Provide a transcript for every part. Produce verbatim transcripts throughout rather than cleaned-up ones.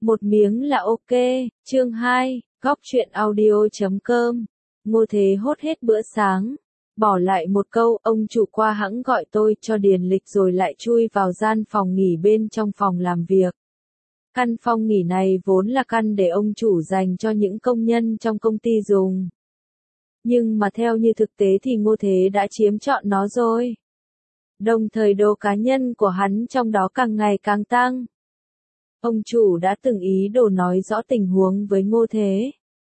Một miếng là ok, chương hai, góc truyện audio chấm com. Ngô Thế hốt hết bữa sáng, bỏ lại một câu, ông chủ qua hãng gọi tôi cho điền lịch rồi lại chui vào gian phòng nghỉ bên trong phòng làm việc. Căn phòng nghỉ này vốn là căn để ông chủ dành cho những công nhân trong công ty dùng. Nhưng mà theo như thực tế thì Ngô Thế đã chiếm trọn nó rồi. Đồng thời đồ cá nhân của hắn trong đó càng ngày càng tăng. Ông chủ đã từng ý đồ nói rõ tình huống với Ngô Thế.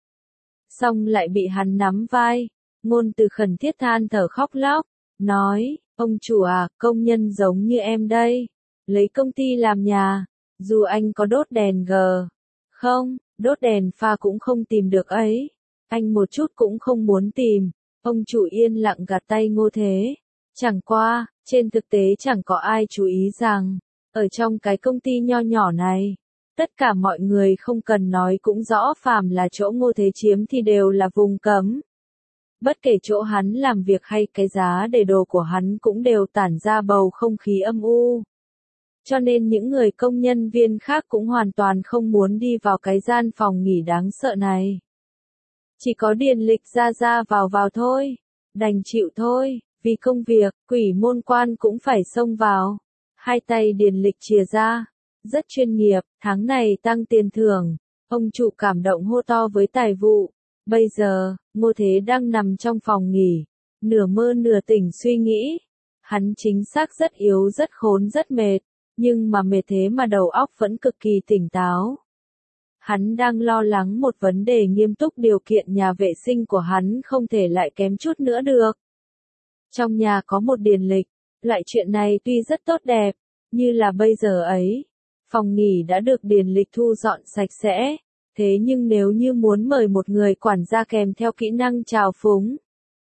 Xong lại bị hắn nắm vai, ngôn từ khẩn thiết than thở khóc lóc, nói, ông chủ à, công nhân giống như em đây, lấy công ty làm nhà, dù anh có đốt đèn gờ, không, đốt đèn pha cũng không tìm được ấy, anh một chút cũng không muốn tìm, ông chủ yên lặng gạt tay Ngô Thế. Chẳng qua, trên thực tế chẳng có ai chú ý rằng, ở trong cái công ty nho nhỏ này, tất cả mọi người không cần nói cũng rõ phàm là chỗ Ngô Thế chiếm thì đều là vùng cấm. Bất kể chỗ hắn làm việc hay cái giá để đồ của hắn cũng đều tản ra bầu không khí âm u. Cho nên những người công nhân viên khác cũng hoàn toàn không muốn đi vào cái gian phòng nghỉ đáng sợ này. Chỉ có điền lịch ra ra vào vào thôi, đành chịu thôi, vì công việc, quỷ môn quan cũng phải xông vào. Hai tay điền lịch chìa ra, rất chuyên nghiệp, tháng này tăng tiền thưởng, ông chủ cảm động hô to với tài vụ. Bây giờ, Ngô Thế đang nằm trong phòng nghỉ, nửa mơ nửa tỉnh suy nghĩ. Hắn chính xác rất yếu rất khốn rất mệt, nhưng mà mệt thế mà đầu óc vẫn cực kỳ tỉnh táo. Hắn đang lo lắng một vấn đề nghiêm túc, điều kiện nhà vệ sinh của hắn không thể lại kém chút nữa được. Trong nhà có một điền lịch, loại chuyện này tuy rất tốt đẹp, như là bây giờ ấy, phòng nghỉ đã được điền lịch thu dọn sạch sẽ, thế nhưng nếu như muốn mời một người quản gia kèm theo kỹ năng chào phúng,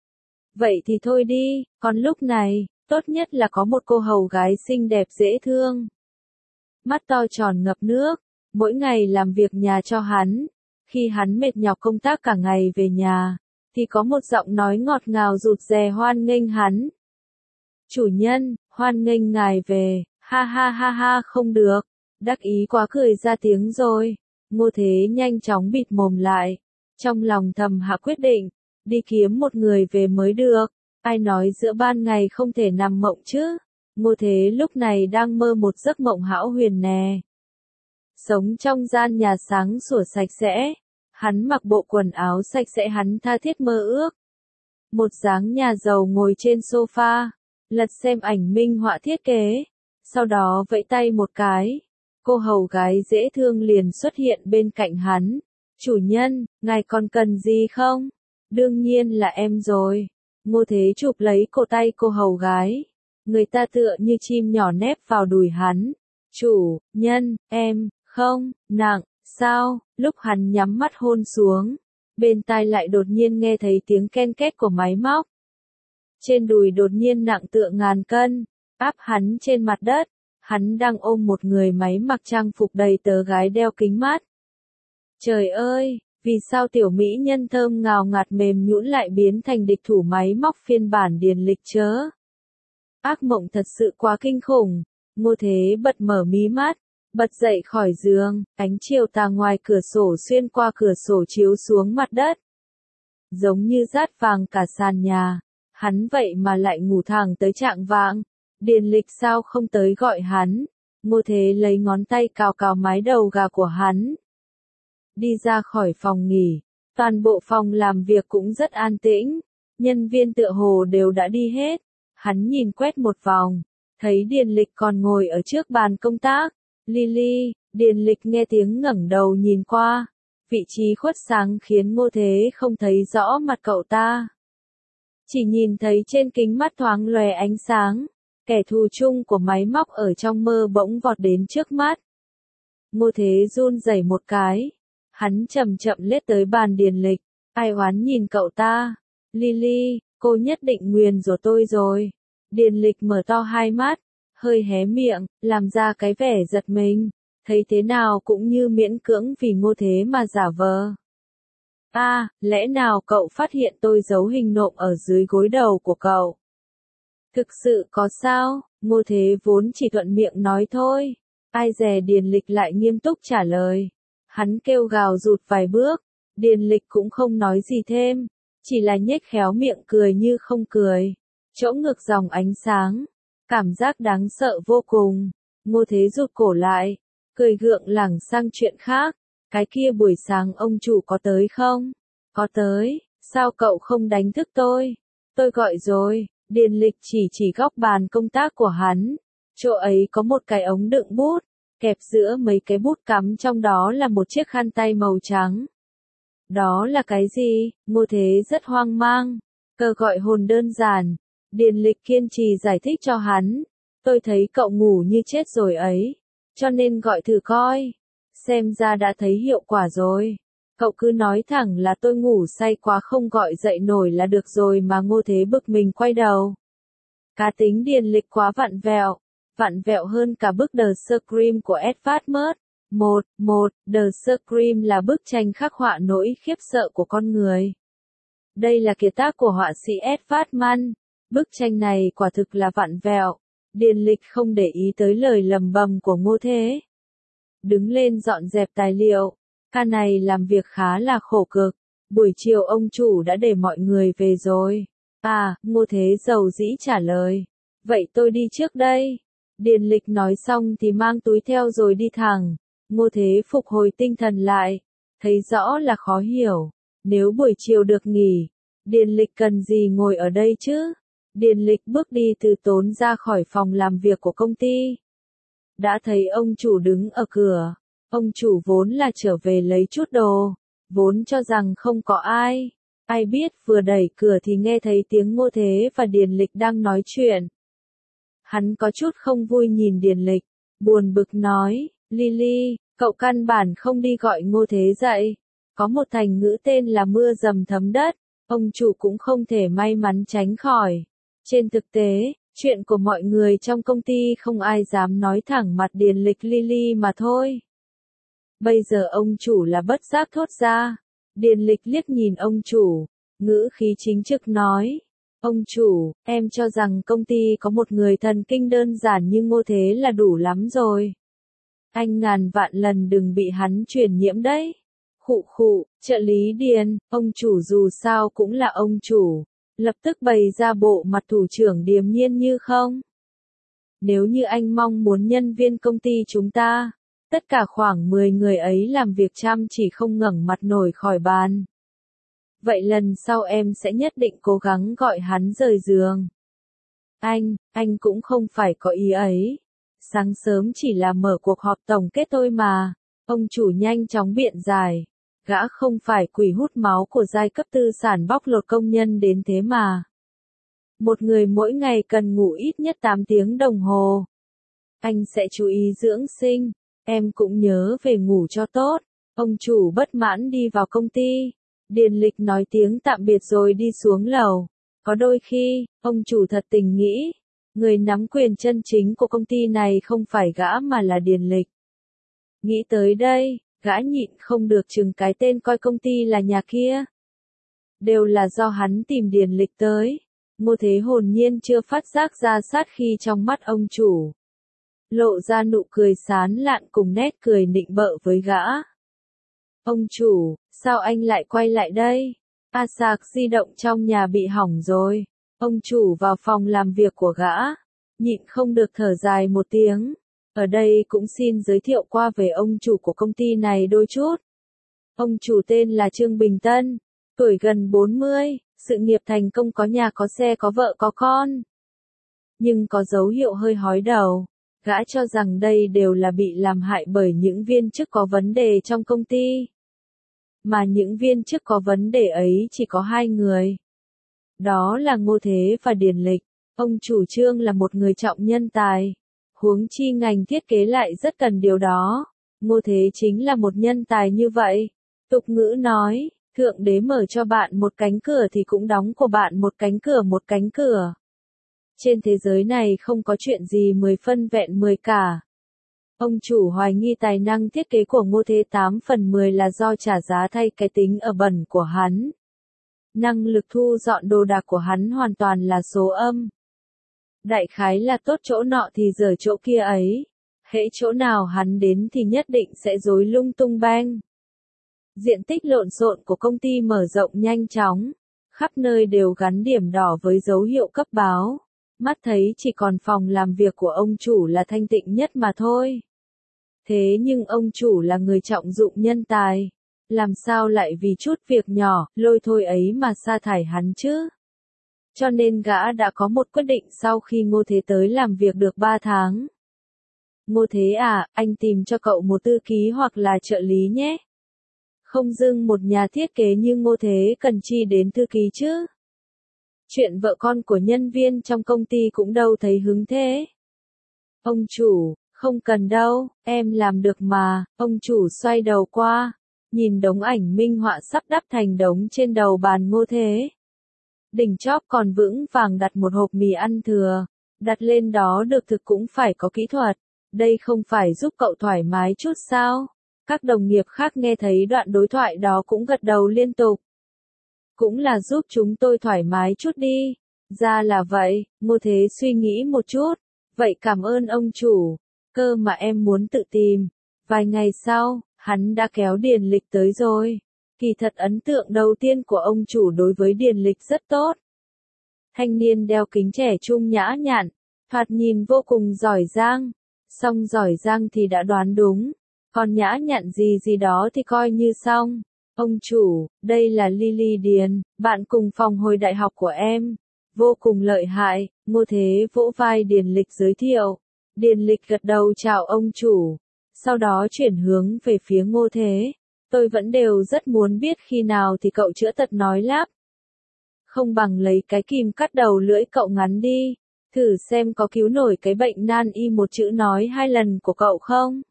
vậy thì thôi đi, còn lúc này, tốt nhất là có một cô hầu gái xinh đẹp dễ thương. Mắt to tròn ngập nước, mỗi ngày làm việc nhà cho hắn, khi hắn mệt nhọc công tác cả ngày về nhà, thì có một giọng nói ngọt ngào rụt rè hoan nghênh hắn. Chủ nhân, hoan nghênh ngài về, ha ha ha ha không được, đắc ý quá cười ra tiếng rồi. Ngô Thế nhanh chóng bịt mồm lại, trong lòng thầm hạ quyết định, đi kiếm một người về mới được, ai nói giữa ban ngày không thể nằm mộng chứ. Ngô Thế lúc này đang mơ một giấc mộng hão huyền nè. Sống trong gian nhà sáng sủa sạch sẽ, hắn mặc bộ quần áo sạch sẽ hắn tha thiết mơ ước. Một dáng nhà giàu ngồi trên sofa, lật xem ảnh minh họa thiết kế, sau đó vẫy tay một cái. Cô hầu gái dễ thương liền xuất hiện bên cạnh hắn. Chủ nhân, ngài còn cần gì không? Đương nhiên là em rồi. Ngô Thế chụp lấy cổ tay cô hầu gái. Người ta tựa như chim nhỏ nép vào đùi hắn. Chủ, nhân, em, không, nặng, sao? Lúc hắn nhắm mắt hôn xuống, bên tai lại đột nhiên nghe thấy tiếng ken két của máy móc. Trên đùi đột nhiên nặng tựa ngàn cân, áp hắn trên mặt đất. Hắn đang ôm một người máy mặc trang phục đầy tớ gái đeo kính mát. Trời ơi, vì sao tiểu mỹ nhân thơm ngào ngạt mềm nhũn lại biến thành địch thủ máy móc phiên bản điền lịch chớ? Ác mộng thật sự quá kinh khủng. Ngô Thế bật mở mí mắt, bật dậy khỏi giường, ánh chiều tà ngoài cửa sổ xuyên qua cửa sổ chiếu xuống mặt đất. Giống như rát vàng cả sàn nhà, hắn vậy mà lại ngủ thẳng tới trạng vạng. Điền lịch sao không tới gọi hắn? Ngô Thế lấy ngón tay cào cào mái đầu gà của hắn. Đi ra khỏi phòng nghỉ, toàn bộ phòng làm việc cũng rất an tĩnh, nhân viên tựa hồ đều đã đi hết. Hắn nhìn quét một vòng, thấy điền lịch còn ngồi ở trước bàn công tác. Lily, điền lịch nghe tiếng ngẩng đầu nhìn qua, vị trí khuất sáng khiến Ngô Thế không thấy rõ mặt cậu ta. Chỉ nhìn thấy trên kính mắt thoáng lóe ánh sáng. Kẻ thù chung của máy móc ở trong mơ bỗng vọt đến trước mắt. Ngô Thế run rẩy một cái. Hắn chậm chậm lết tới bàn điền lịch. Ai oán nhìn cậu ta. Lily, cô nhất định nguyền rủa tôi rồi. Điền lịch mở to hai mắt, hơi hé miệng, làm ra cái vẻ giật mình. Thấy thế nào cũng như miễn cưỡng vì Ngô Thế mà giả vờ. À, lẽ nào cậu phát hiện tôi giấu hình nộm ở dưới gối đầu của cậu? Thực sự có sao? Ngô Thế vốn chỉ thuận miệng nói thôi. Ai dè điền lịch lại nghiêm túc trả lời. Hắn kêu gào rụt vài bước, Điền Lịch cũng không nói gì thêm, chỉ là nhếch khéo miệng cười như không cười. Chỗ ngực dòng ánh sáng, cảm giác đáng sợ vô cùng. Ngô Thế rụt cổ lại, cười gượng lảng sang chuyện khác. Cái kia buổi sáng ông chủ có tới không? Có tới, sao cậu không đánh thức tôi? Tôi gọi rồi. Điền Lịch chỉ chỉ góc bàn công tác của hắn. Chỗ ấy có một cái ống đựng bút, kẹp giữa mấy cái bút cắm trong đó là một chiếc khăn tay màu trắng. Đó là cái gì? Ngô Thế rất hoang mang. Cờ gọi hồn đơn giản. Điền Lịch kiên trì giải thích cho hắn. Tôi thấy cậu ngủ như chết rồi ấy, cho nên gọi thử coi. Xem ra đã thấy hiệu quả rồi. Cậu cứ nói thẳng là tôi ngủ say quá không gọi dậy nổi là được rồi mà. Ngô Thế bực mình quay đầu. Cá tính Điền Lịch quá vặn vẹo, vặn vẹo hơn cả bức The Scream của Edvard Munch. Một, một, The Scream là bức tranh khắc họa nỗi khiếp sợ của con người. Đây là kiệt tác của họa sĩ Edvard Munch. Bức tranh này quả thực là vặn vẹo. Điền Lịch không để ý tới lời lầm bầm của Ngô Thế. Đứng lên dọn dẹp tài liệu. Ca này làm việc khá là khổ cực. Buổi chiều ông chủ đã để mọi người về rồi. À, Ngô Thế dầu dĩ trả lời. Vậy tôi đi trước đây. Điền Lịch nói xong thì mang túi theo rồi đi thẳng. Ngô Thế phục hồi tinh thần lại. Thấy rõ là khó hiểu. Nếu buổi chiều được nghỉ, Điền Lịch cần gì ngồi ở đây chứ? Điền Lịch bước đi từ tốn ra khỏi phòng làm việc của công ty. Đã thấy ông chủ đứng ở cửa. Ông chủ vốn là trở về lấy chút đồ. Vốn cho rằng không có ai. Ai biết vừa đẩy cửa thì nghe thấy tiếng Ngô Thế và Điền Lịch đang nói chuyện. Hắn có chút không vui nhìn Điền Lịch. Buồn bực nói, Lily, cậu căn bản không đi gọi Ngô Thế dậy. Có một thành ngữ tên là mưa dầm thấm đất. Ông chủ cũng không thể may mắn tránh khỏi. Trên thực tế, chuyện của mọi người trong công ty không ai dám nói thẳng mặt Điền Lịch Lily mà thôi. Bây giờ ông chủ là bất giác thốt ra. Điền Lịch liếc nhìn ông chủ, ngữ khí chính trực nói. Ông chủ, em cho rằng công ty có một người thần kinh đơn giản như Ngô Thế là đủ lắm rồi. Anh ngàn vạn lần đừng bị hắn truyền nhiễm đấy. Khụ khụ, trợ lý Điền, ông chủ dù sao cũng là ông chủ. Lập tức bày ra bộ mặt thủ trưởng điềm nhiên như không. Nếu như anh mong muốn nhân viên công ty chúng ta, tất cả khoảng mười người ấy làm việc chăm chỉ không ngẩng mặt nổi khỏi bàn. Vậy lần sau em sẽ nhất định cố gắng gọi hắn rời giường. Anh, anh cũng không phải có ý ấy. Sáng sớm chỉ là mở cuộc họp tổng kết thôi mà. Ông chủ nhanh chóng biện giải. Gã không phải quỷ hút máu của giai cấp tư sản bóc lột công nhân đến thế mà. Một người mỗi ngày cần ngủ ít nhất tám tiếng đồng hồ. Anh sẽ chú ý dưỡng sinh. Em cũng nhớ về ngủ cho tốt. Ông chủ bất mãn đi vào công ty. Điền Lịch nói tiếng tạm biệt rồi đi xuống lầu. Có đôi khi, ông chủ thật tình nghĩ, người nắm quyền chân chính của công ty này không phải gã mà là Điền Lịch. Nghĩ tới đây, gã nhịn không được chừng cái tên coi công ty là nhà kia. Đều là do hắn tìm Điền Lịch tới. Ngô Thế hồn nhiên chưa phát giác ra sát khi trong mắt ông chủ. Lộ ra nụ cười sán lạn cùng nét cười nịnh bợ với gã. Ông chủ, sao anh lại quay lại đây? A sạc di động trong nhà bị hỏng rồi. Ông chủ vào phòng làm việc của gã. Nhịn không được thở dài một tiếng. Ở đây cũng xin giới thiệu qua về ông chủ của công ty này đôi chút. Ông chủ tên là Trương Bình Tân. Tuổi gần bốn mươi, sự nghiệp thành công có nhà có xe có vợ có con. Nhưng có dấu hiệu hơi hói đầu. Gã cho rằng đây đều là bị làm hại bởi những viên chức có vấn đề trong công ty. Mà những viên chức có vấn đề ấy chỉ có hai người. Đó là Ngô Thế và Điền Lịch. Ông chủ Trương là một người trọng nhân tài. Huống chi ngành thiết kế lại rất cần điều đó. Ngô Thế chính là một nhân tài như vậy. Tục ngữ nói, Thượng Đế mở cho bạn một cánh cửa thì cũng đóng của bạn một cánh cửa một cánh cửa. Trên thế giới này không có chuyện gì mười phân vẹn mười cả. Ông chủ hoài nghi tài năng thiết kế của Ngô Thế tám phần mười là do trả giá thay cái tính ở bẩn của hắn. Năng lực thu dọn đồ đạc của hắn hoàn toàn là số âm. Đại khái là tốt chỗ nọ thì dở chỗ kia ấy. Hễ chỗ nào hắn đến thì nhất định sẽ rối lung tung beng. Diện tích lộn xộn của công ty mở rộng nhanh chóng, khắp nơi đều gắn điểm đỏ với dấu hiệu cấp báo. Mắt thấy chỉ còn phòng làm việc của ông chủ là thanh tịnh nhất mà thôi. Thế nhưng ông chủ là người trọng dụng nhân tài, làm sao lại vì chút việc nhỏ, lôi thôi ấy mà sa thải hắn chứ? Cho nên gã đã có một quyết định sau khi Ngô Thế tới làm việc được ba tháng. Ngô Thế à, anh tìm cho cậu một thư ký hoặc là trợ lý nhé. Không dưng một nhà thiết kế như Ngô Thế cần chi đến thư ký chứ? Chuyện vợ con của nhân viên trong công ty cũng đâu thấy hứng thế. Ông chủ, không cần đâu, em làm được mà. Ông chủ xoay đầu qua, nhìn đống ảnh minh họa sắp đắp thành đống trên đầu bàn Ngô Thế. Đỉnh chóp còn vững vàng đặt một hộp mì ăn thừa, đặt lên đó được thực cũng phải có kỹ thuật. Đây không phải giúp cậu thoải mái chút sao? Các đồng nghiệp khác nghe thấy đoạn đối thoại đó cũng gật đầu liên tục. Cũng là giúp chúng tôi thoải mái chút đi. Ra là vậy, Ngô Thế suy nghĩ một chút. Vậy cảm ơn ông chủ. Cơ mà em muốn tự tìm. Vài ngày sau, hắn đã kéo Điền Lịch tới rồi. Kỳ thật ấn tượng đầu tiên của ông chủ đối với Điền Lịch rất tốt. Thanh niên đeo kính trẻ trung nhã nhặn, thoạt nhìn vô cùng giỏi giang. Xong giỏi giang thì đã đoán đúng. Còn nhã nhặn gì gì đó thì coi như xong. Ông chủ, đây là Lily Điền, bạn cùng phòng hồi đại học của em. Vô cùng lợi hại. Ngô Thế vỗ vai Điền Lịch giới thiệu. Điền Lịch gật đầu chào ông chủ. Sau đó chuyển hướng về phía Ngô Thế. Tôi vẫn đều rất muốn biết khi nào thì cậu chữa tật nói lắp. Không bằng lấy cái kìm cắt đầu lưỡi cậu ngắn đi. Thử xem có cứu nổi cái bệnh nan y một chữ nói hai lần của cậu không?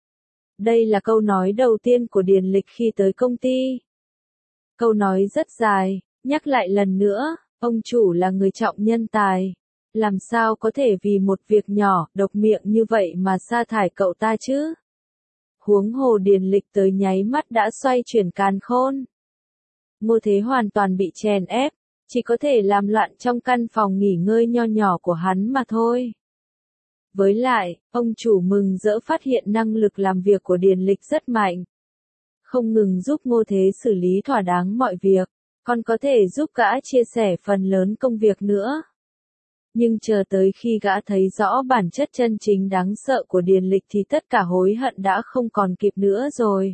Đây là câu nói đầu tiên của Điền Lịch khi tới công ty. Câu nói rất dài, nhắc lại lần nữa, ông chủ là người trọng nhân tài. Làm sao có thể vì một việc nhỏ, độc miệng như vậy mà sa thải cậu ta chứ? Huống hồ Điền Lịch tới nháy mắt đã xoay chuyển càn khôn. Ngô Thế hoàn toàn bị chèn ép, chỉ có thể làm loạn trong căn phòng nghỉ ngơi nho nhỏ của hắn mà thôi. Với lại, ông chủ mừng rỡ phát hiện năng lực làm việc của Điền Lịch rất mạnh. Không ngừng giúp Ngô Thế xử lý thỏa đáng mọi việc, còn có thể giúp gã chia sẻ phần lớn công việc nữa. Nhưng chờ tới khi gã thấy rõ bản chất chân chính đáng sợ của Điền Lịch thì tất cả hối hận đã không còn kịp nữa rồi.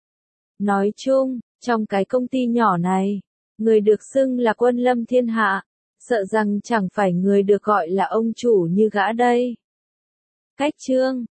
Nói chung, trong cái công ty nhỏ này, người được xưng là quân lâm thiên hạ, sợ rằng chẳng phải người được gọi là ông chủ như gã đây. Cách chương